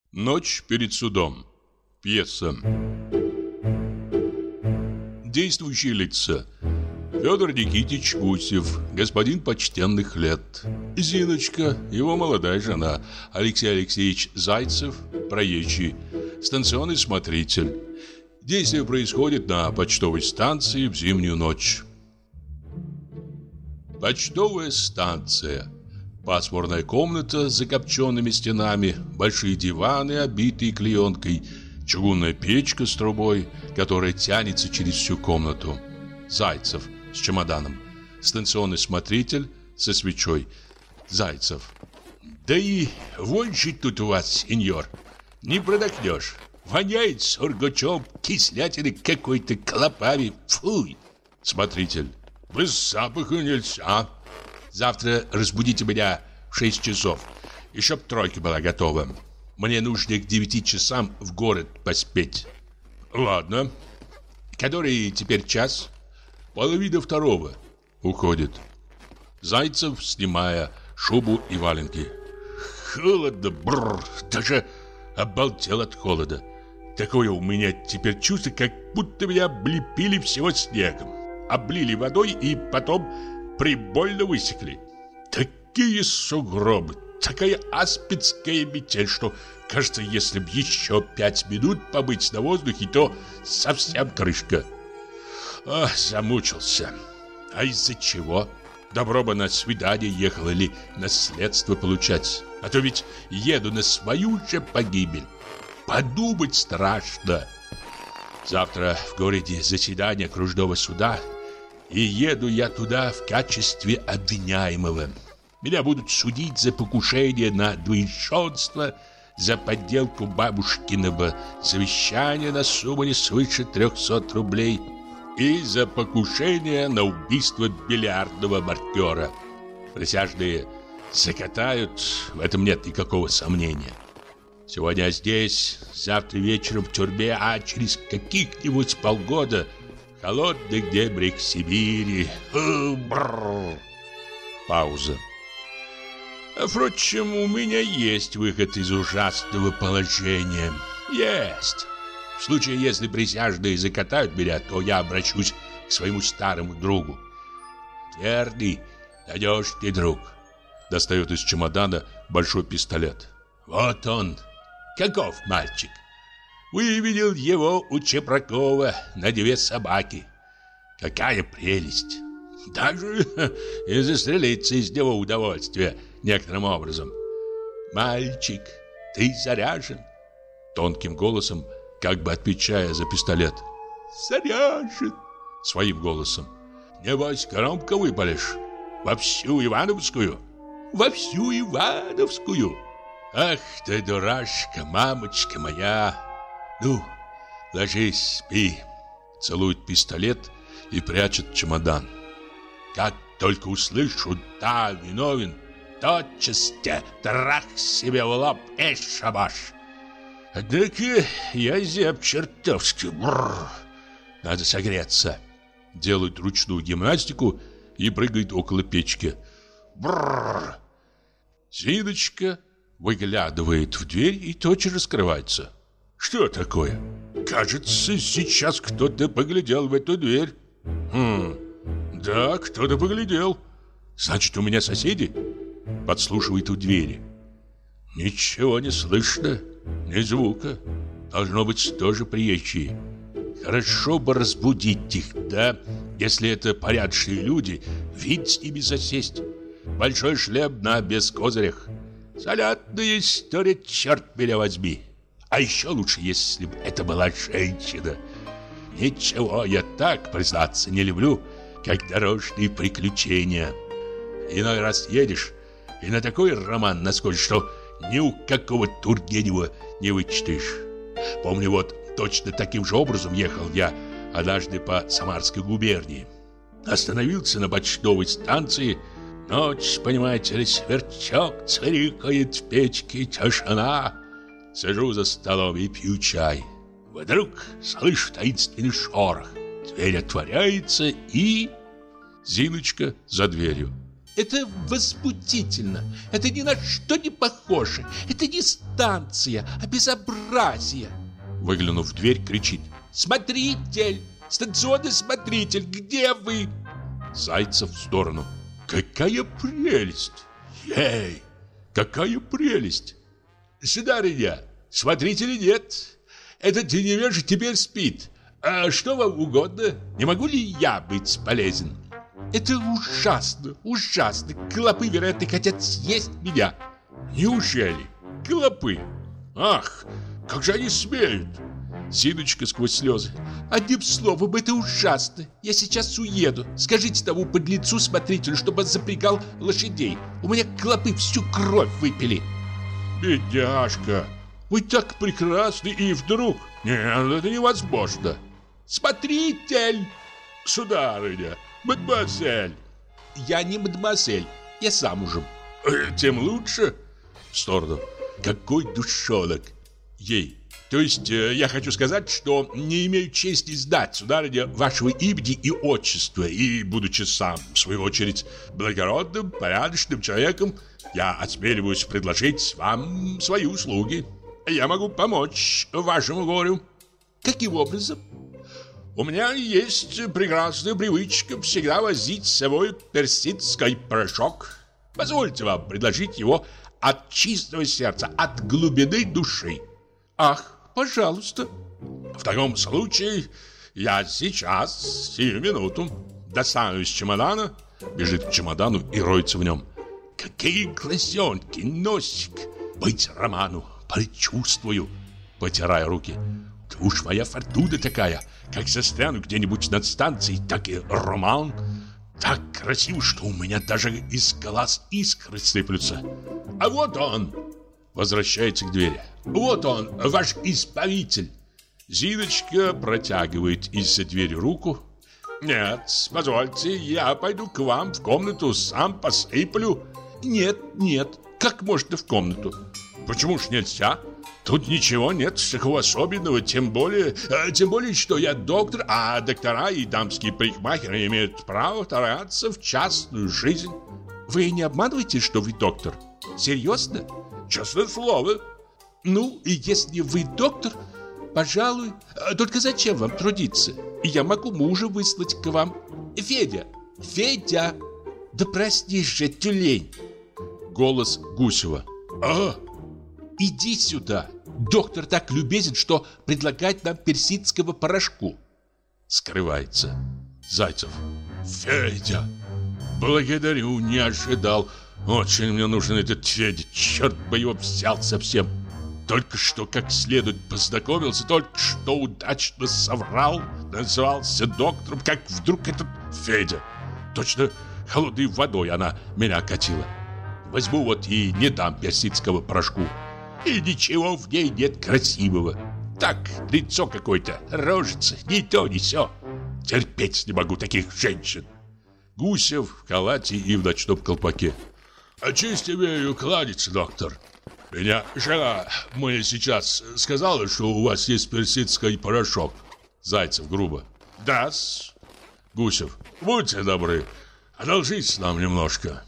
Ночь перед судом. Пьеса. Действующие лица: Федор Никитич Гусев, господин почтенных лет; Зиночка, его молодая жена; Алексей Алексеевич Зайцев, проезжий; станционный смотритель. Действие происходит на почтовой станции в зимнюю ночь. Почтовая станция. Пасмурная комната с закопченными стенами, большие диваны, обитые клеенкой, чугунная печка с трубой, которая тянется через всю комнату. Зайцев с чемоданом. Станционный смотритель со свечой. Зайцев. Да и вон же тут у вас, сеньор. Не продохнешь. Воняет сургучом, кислятиной какой-то, клопами. Фуй. Смотритель. Без запаха нельзя. Завтра разбудите меня в 6 часов, и чтоб тройка была готова. Мне нужно к 9 часам в город поспеть. Ладно. Который теперь час? 1:30. Уходит. Зайцев, снимая шубу и валенки. Холодно, бррр, даже обалдел от холода. Такое у меня теперь чувство, как будто меня облепили всего снегом. Облили водой и потом прибольно высекли. Такие сугробы, такая аспидская метель, что, кажется, если б еще 5 минут побыть на воздухе, то совсем крышка. Ах, замучился. А из-за чего? Добро бы на свидание ехал или наследство получать. А то ведь еду на свою же погибель. Подумать страшно. Завтра в городе заседание окружного суда, и еду я туда в качестве обвиняемого. Меня будут судить за покушение на двоеженство, за подделку бабушкиного завещания на сумму не свыше 300 рублей и за покушение на убийство бильярдного маркера. Присяжные закатают, в этом нет никакого сомнения. Сегодня здесь, завтра вечером в тюрьме, а через каких-нибудь полгода в холодных дебрях Сибири. Пауза. Впрочем, у меня есть выход из ужасного положения. Есть. В случае, если присяжные закатают меня, то я обращусь к своему старому другу. Верный, надежный друг. Достает из чемодана большой пистолет. Вот он. Каков мальчик? Выведел его у Чепракова на 2 собаки. Какая прелесть! Даже и застрелиться из него удовольствие некоторым образом. Мальчик, ты заряжен? Тонким голосом, как бы отвечая за пистолет. Заряжен. Своим голосом. Небось, громко выпалишь. Во всю Ивановскую? Во всю Ивановскую. Ах ты, дурашка, мамочка моя. Ну, ложись, спи. Целует пистолет и прячет чемодан. Как только услышу, да, виновен, тотчас трах себе в лоб и шабаш. Однако я зяб чертовски. Бррр. Надо согреться. Делает ручную гимнастику и прыгает около печки. Бррр. Зиночка выглядывает в дверь и тотчас раскрывается. Что такое? Кажется, сейчас кто-то поглядел в эту дверь. Да, кто-то поглядел. Значит, у меня соседи? Подслушивает у двери. Ничего не слышно, ни звука. Должно быть, тоже приезжие. Хорошо бы разбудить их, да? Если это порядочные люди, вид с ними засесть. Большой шлем на бескозырях. Занятная история, черт меня возьми. А еще лучше, если бы это была женщина. Ничего, я так, признаться, не люблю, как дорожные приключения. Иной раз едешь, и на такой роман наскочишь, что ни у какого Тургенева не вычитаешь. Помню, вот точно таким же образом ехал я однажды по Самарской губернии. Остановился на почтовой станции. Ночь, понимаете ли, сверчок цвирикает в печке, тишина. Сижу за столом и пью чай. Вдруг слышу таинственный шорох. Дверь отворяется и... Зиночка за дверью. Это возбудительно. Это ни на что не похоже. Это не станция, а безобразие. Выглянув в дверь, кричит: «Смотритель! Станционный смотритель! Где вы?» Зайцев в сторону: «Какая прелесть! Ей! Какая прелесть! Сударыня, смотрителя нет. Этот невеж теперь спит. А что вам угодно? Не могу ли я быть полезен?» «Это ужасно, ужасно. Клопы, вероятно, хотят съесть меня». «Неужели? Клопы? Ах, как же они смеют!» Зиночка сквозь слезы: «Одним словом, это ужасно. Я сейчас уеду. Скажите тому подлецу смотрителю, чтобы он запрягал лошадей. У меня клопы всю кровь выпили». «Бедняжка, вы так прекрасны, и вдруг...» «Нет, это невозможно». «Смотритель!» «Сударыня, мадемуазель!» «Я не мадемуазель, я замужем». «Тем лучше». В сторону: «Какой душонок!» Ей: «То есть я хочу сказать, что не имею чести знать, сударыня, вашего имени и отчества, и, будучи сам, в свою очередь, благородным, порядочным человеком, я осмеливаюсь предложить вам свои услуги. Я могу помочь вашему горю». «Каким образом?» «У меня есть прекрасная привычка всегда возить с собой персидский порошок. Позвольте вам предложить его от чистого сердца, от глубины души». «Ах, пожалуйста». «В таком случае я сейчас, сию минуту, достану из чемодана». Бежит к чемодану и роется в нем. «Какие глазенки, носик! Быть роману, предчувствую», потирая руки. «Уж моя фортуна такая, как застряну где-нибудь над станцией, так и роман. Так красиво, что у меня даже из глаз искры сыплются. А вот он!» Возвращается к двери. «Вот он, ваш избавитель!» Зиночка протягивает из-за двери руку. «Нет, позвольте, я пойду к вам в комнату, сам посыплю». «Нет, нет, как можно в комнату?» «Почему ж нельзя? Тут ничего нет такого особенного, тем более, что я доктор, а доктора и дамские парикмахеры имеют право вторгаться в частную жизнь». «Вы не обманываете, что вы доктор? Серьезно?» «Честное слово». «Ну, и если вы доктор, пожалуй, только зачем вам трудиться? Я могу мужа выслать к вам. Федя! Федя! Да проснись же, тюлень!» Голос Гусева: «А? Иди сюда! Доктор так любезен, что предлагает нам персидского порошку». Скрывается. Зайцев: «Федя! Благодарю, не ожидал. Очень мне нужен этот Федя. Черт бы его взял совсем. Только что как следует познакомился, только что удачно соврал, назывался доктором, как вдруг этот Федя. Точно холодной водой она меня окатила. Возьму вот и не дам персидского порошку. И ничего в ней нет красивого. Так, лицо какое-то, рожица, ни то, ни сё. Терпеть не могу таких женщин». Гусев в халате и в ночном колпаке: «А честь имею кланяться, доктор. Меня жена мне сейчас сказала, что у вас есть персидский порошок». Зайцев грубо: «Да-с». Гусев: «Будьте добры, одолжите нам немножко.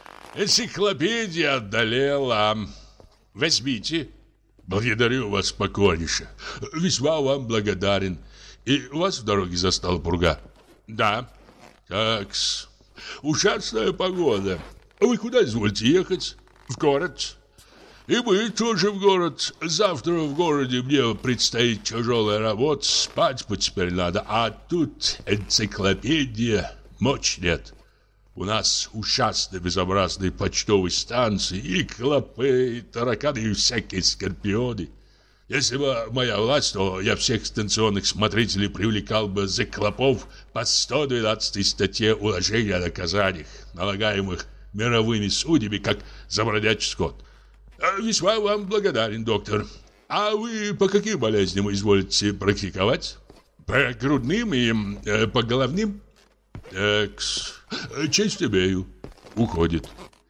Энциклопедия одолела. Возьмите». «Благодарю вас покорнейше. Весьма вам благодарен. И вас в дороге застала пурга?» «Да». «Так-с. Ужасная погода. Вы куда изволите ехать?» «В город». «И мы тоже в город. Завтра в городе мне предстоит тяжелая работа. Спать теперь надо. А тут энциклопедия. Мочь нет. У нас ужасно безобразные почтовые станции. И клопы, и тараканы, и всякие скорпионы. Если бы моя власть, то я всех станционных смотрителей привлекал бы за клопов по 112 статье уложения о наказаниях, налагаемых мировыми судьями, как за бродячий скот. Весьма вам благодарен, доктор. А вы по каким болезням изволите практиковать? По грудным и по головным?» «Так, честь имею». Уходит.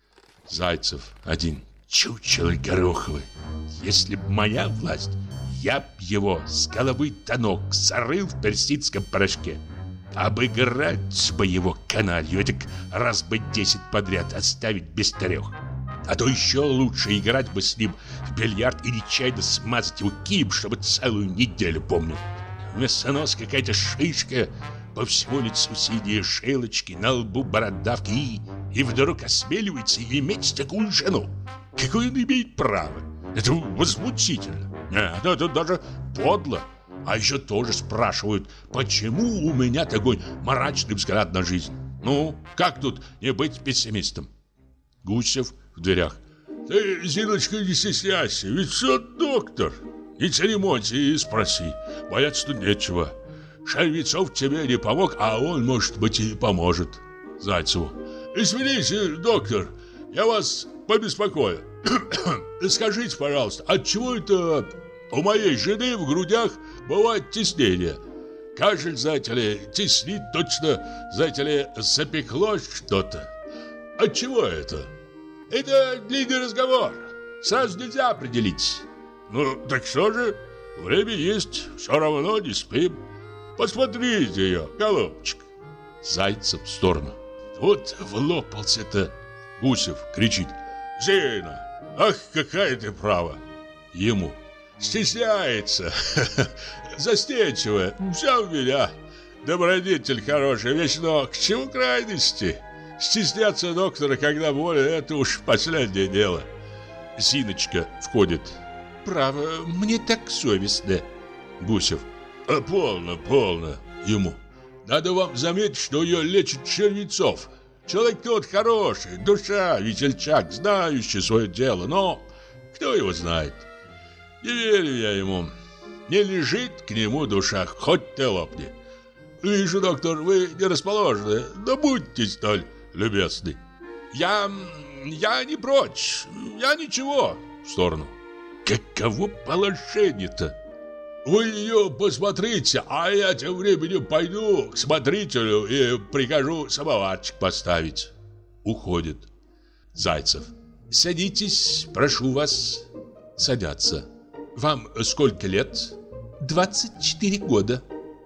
Зайцев один: «Чучело гороховое. Если б моя власть, я б его с головы до ног зарыл в персидском порошке». Обыграть бы его каналью, этак раз бы 10 подряд оставить без 3. А то еще лучше играть бы с ним в бильярд и нечаянно смазать его кием, чтобы целую неделю помнил. Вместо носа какая-то шишка, по всему лицу синие шелочки, на лбу бородавки и вдруг осмеливается иметь такую жену. Какое он имеет право? Это возмутительно. Нет, это даже подло. А еще тоже спрашивают, почему у меня такой мрачный взгляд на жизнь. Ну, как тут не быть пессимистом? Гусев в дверях. Ты, Зиночка, не стесняйся, ведь все доктор. Не церемонься и спроси. Бояться тут нечего. Шервецов тебе не помог, а он, может быть, и поможет. Зайцеву. Извините, доктор, я вас побеспокою. Скажите, пожалуйста, отчего это у моей жены в грудях бывает теснение? Кашель, знаете ли, теснит точно, знаете ли, запекло что-то. Отчего это? Это длинный разговор. Сразу нельзя определить. Ну, так что же? Время есть, все равно не спим. Посмотрите ее, голубчик. Зайцев в сторону. Вот влопался-то. Гусев кричит. Зина, ах, какая ты права. Ему. Стесняется. Застенчивая. Вся в меня. Добродетель хорошая вещь, но к чему крайности? Стесняться доктора, когда болен, это уж последнее дело. Зиночка входит. Право, мне так совестно. Гусев. Полно, полно. Ему. Надо вам заметить, что ее лечит Шервецов. Человек тот хороший, душа, весельчак, знающий свое дело, но кто его знает? Не верю я ему. Не лежит к нему душа, хоть ты лопни. Вижу, доктор, вы не расположены, но будьте столь любезны. Я не прочь, я ничего. В сторону. Каково положение-то? Вы ее посмотрите, а я тем временем пойду к смотрителю и прикажу самоварчик поставить. Уходит. Зайцев. Садитесь, прошу вас. Садятся. Вам сколько лет? 24 года.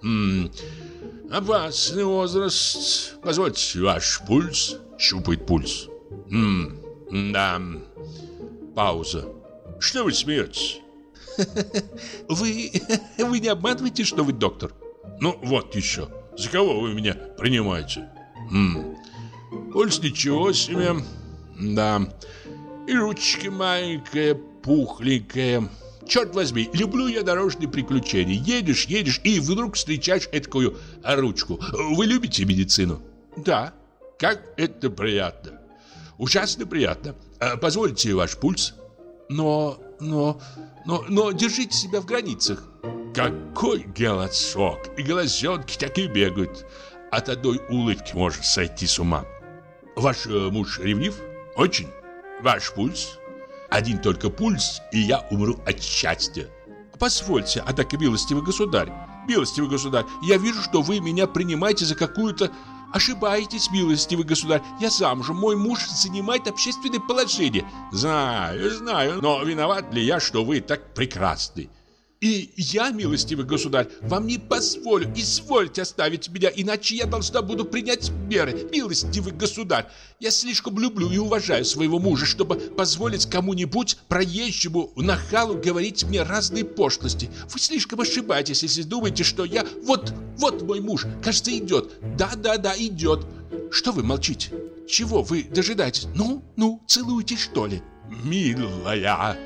Опасный возраст. Позвольте ваш пульс. Щупает пульс. Да. Пауза. Что вы смеетесь? Вы не обманываете, что вы доктор? Ну, вот еще. За кого вы меня принимаете? Пульс ничего себе. Да. И ручка маленькая, пухленькая. Черт возьми, люблю я дорожные приключения. Едешь, и вдруг встречаешь эткую ручку. Вы любите медицину? Да. Как это приятно. Ужасно приятно. Позвольте ваш пульс. Но держите себя в границах. Какой голосок. И глазенки такие бегают. От одной улыбки можно сойти с ума. Ваш муж ревнив? Очень. Ваш пульс? Один только пульс, и я умру от счастья. Позвольте, однако, милостивый государь, я вижу, что вы меня принимаете за какую-то... Ошибаетесь, милостивый государь, я замужем, мой муж занимает общественное положение. Знаю, но виноват ли я, что вы так прекрасны? И я, милостивый государь, вам не позволю, извольте оставить меня, иначе я должна буду принять меры. Милостивый государь, я слишком люблю и уважаю своего мужа, чтобы позволить кому-нибудь проезжему нахалу говорить мне разные пошлости. Вы слишком ошибаетесь, если думаете, что я... Вот мой муж, кажется, идет. Да, идет. Что вы молчите? Чего вы дожидаетесь? Ну, целуйтесь, что ли? Милая...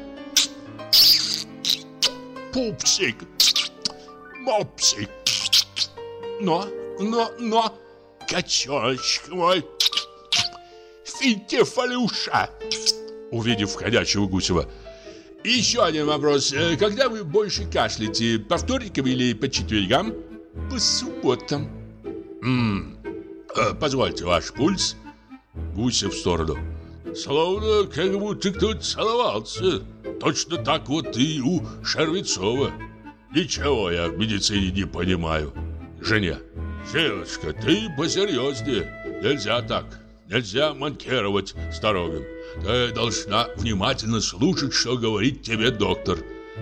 Пупсик, мопсик, но, качочек мой, Финтифалюша. Увидев входящего Гусева. Еще один вопрос. Когда вы больше кашляете, по вторникам или по четвергам? По субботам. Позвольте ваш пульс. Гусев в сторону. Словно как будто кто-то целовался. Точно так вот и у Шервецова. Ничего я в медицине не понимаю. Жене. Зиночка, ты посерьезнее. Нельзя так. Нельзя манкировать здоровьем. Ты должна внимательно слушать, что говорит тебе доктор.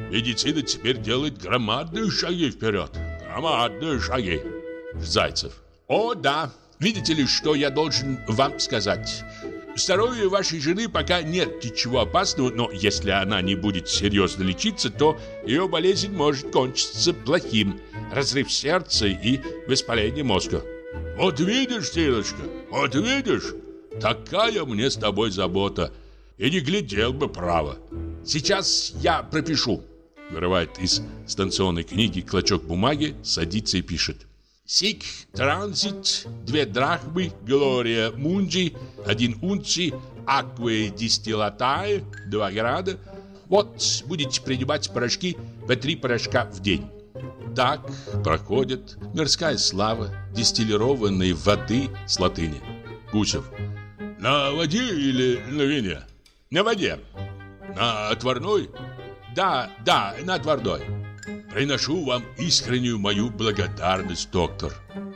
Медицина теперь делает громадные шаги вперед. Громадные шаги. Зайцев. О, да. Видите ли, что я должен вам сказать? Здоровью вашей жены пока нет ничего опасного, но если она не будет серьезно лечиться, то ее болезнь может кончиться плохим. Разрыв сердца и воспаление мозга. Вот видишь, Силочка, вот видишь? Такая мне с тобой забота. И не глядел бы право. Сейчас я пропишу. Вырывает из станционной книги клочок бумаги, садится и пишет. Сик транзит, 2 драхмы, Глория Мунди, 1 унций, аквы дистиллатае, 2 града. Вот, будете принимать порошки по 3 порошка в день. Так проходит мирская слава дистиллированной воды с латыни. Гусев. На воде или на вине? На воде. На отварной? Да, на отварной. Приношу вам искреннюю мою благодарность, доктор.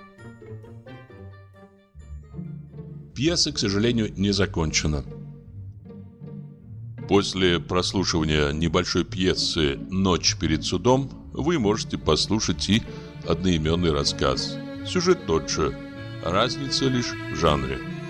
Пьеса, к сожалению, не закончена. После прослушивания небольшой пьесы «Ночь перед судом» вы можете послушать и одноименный рассказ. Сюжет тот же, разница лишь в жанре.